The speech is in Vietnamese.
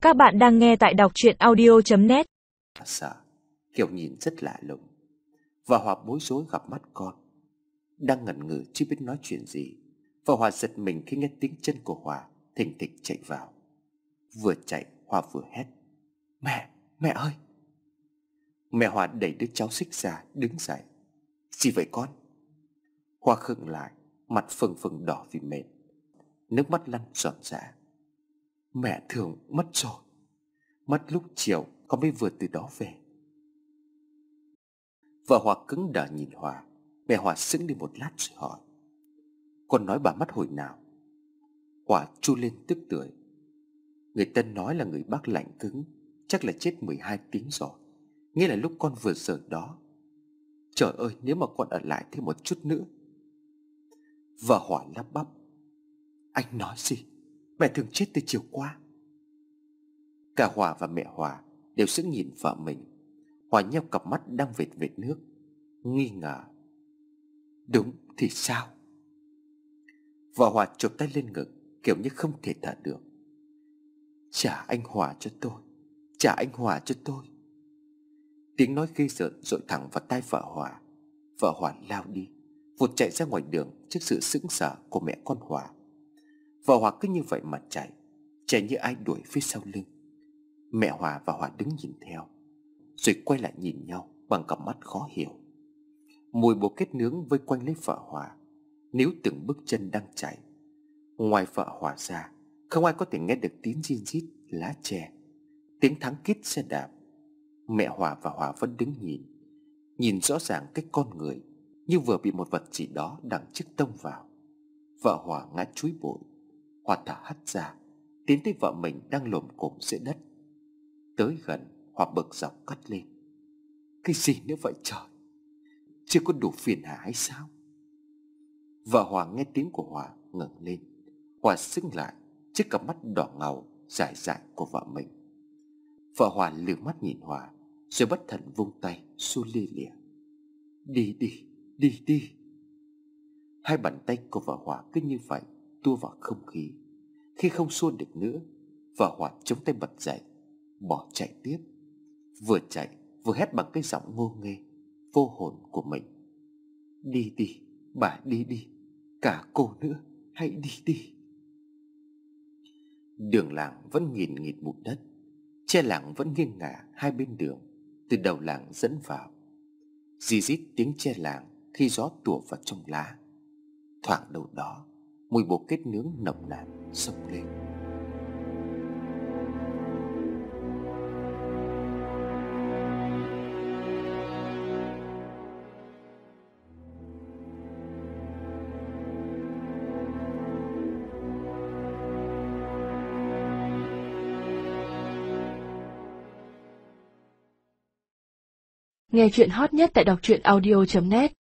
Các bạn đang nghe tại đọc truyện audio.net. Sợ, kiểu nhìn rất lạ lùng. Và Hòa bối rối gặp mắt con, đang ngẩn ngừ chưa biết nói chuyện gì. Và Hòa giật mình khi nghe tiếng chân của Hòa thình thịch chạy vào. Vừa chạy Hòa vừa hét: Mẹ, mẹ ơi! Mẹ Hòa đẩy đứa cháu Xích ra đứng dậy. Gì vậy con? Hòa khựng lại, mặt phừng phừng đỏ vì mệt, nước mắt lăn ròng rã. Mẹ Thường mất rồi. Mất lúc chiều con mới vừa từ đó về. Vợ Hòa cứng đờ nhìn Hòa. Mẹ Hòa sững đi một lát rồi hỏi: Con nói bà mất hồi nào? Hòa chu lên tức tưởi. Người ta nói là người Bắc lạnh cứng, chắc là chết 12 tiếng rồi, nghĩa là lúc con vừa rời đó. Trời ơi, nếu mà con ở lại thêm một chút nữa. Vợ Hòa lắp bắp: Anh nói gì? Mẹ Thường chết từ chiều qua. Cả Hòa và mẹ Hòa đều sững nhìn vợ mình. Hòa nheo cặp mắt đang vệt vệt nước, nghi ngờ: Đúng thì sao? Vợ Hòa chụp tay lên ngực, kiểu như không thể thở được. Trả anh Hòa cho tôi, trả anh Hòa cho tôi. Tiếng nói ghê rợn dội thẳng vào tai vợ Hòa. Vợ Hòa lao đi, vụt chạy ra ngoài đường trước sự sững sờ của mẹ con Hòa. Vợ Hòa cứ như vậy mà chạy, chạy như ai đuổi phía sau lưng. Mẹ Hòa và Hòa đứng nhìn theo, rồi quay lại nhìn nhau bằng cặp mắt khó hiểu. Mùi bồ kết nướng vây quanh lấy vợ Hòa, níu từng bước chân đang chạy. Ngoài vợ Hòa ra, không ai có thể nghe được tiếng rin rít lá tre, tiếng thắng kít xe đạp. Mẹ Hòa và Hòa vẫn đứng nhìn rõ ràng cái con người như vừa bị một vật gì đó đằng trước tông vào. Vợ Hòa ngã chúi bụi. Hòa thở hắt ra, tiến tới vợ mình đang lồm cồm dưới đất. Tới gần, Hòa bực dọc cất lên: Cái gì nữa vậy trời? Chưa có đủ phiền hà hay sao? Vợ Hòa nghe tiếng của Hòa ngẩng lên. Hòa sững lại trước cặp mắt đỏ ngầu dại dại của vợ mình. Vợ Hòa lườm mắt nhìn Hòa, rồi bất thần vung tay xua lia lịa: Đi đi, đi đi. Hai bàn tay của vợ Hòa cứ như vậy tua vào không khí. Khi không xua được nữa, vợ Hòa chống tay bật dậy, bỏ chạy tiếp. Vừa chạy vừa hét bằng cái giọng ngô nghê vô hồn của mình: Đi đi, bà đi đi. Cả cô nữa, hãy đi đi. Đường làng vẫn nghìn nghịt bụi đất, tre làng vẫn nghiêng ngả hai bên đường, từ đầu làng dẫn vào. Rì rít tiếng tre làng khi gió tủa vào trong lá. Thoảng đâu đó, mùi bồ kết nướng nồng nàn xông lên. Nghe chuyện hot nhất tại đọc truyện audio.net.